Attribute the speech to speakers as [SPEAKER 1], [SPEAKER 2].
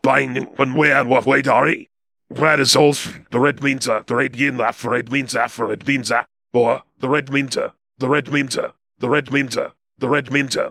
[SPEAKER 1] Buying when where what way Dari? Red is all the red minter, the red yin that for red means that for red means that or the red minter, the red minter, the red minter, the red minter.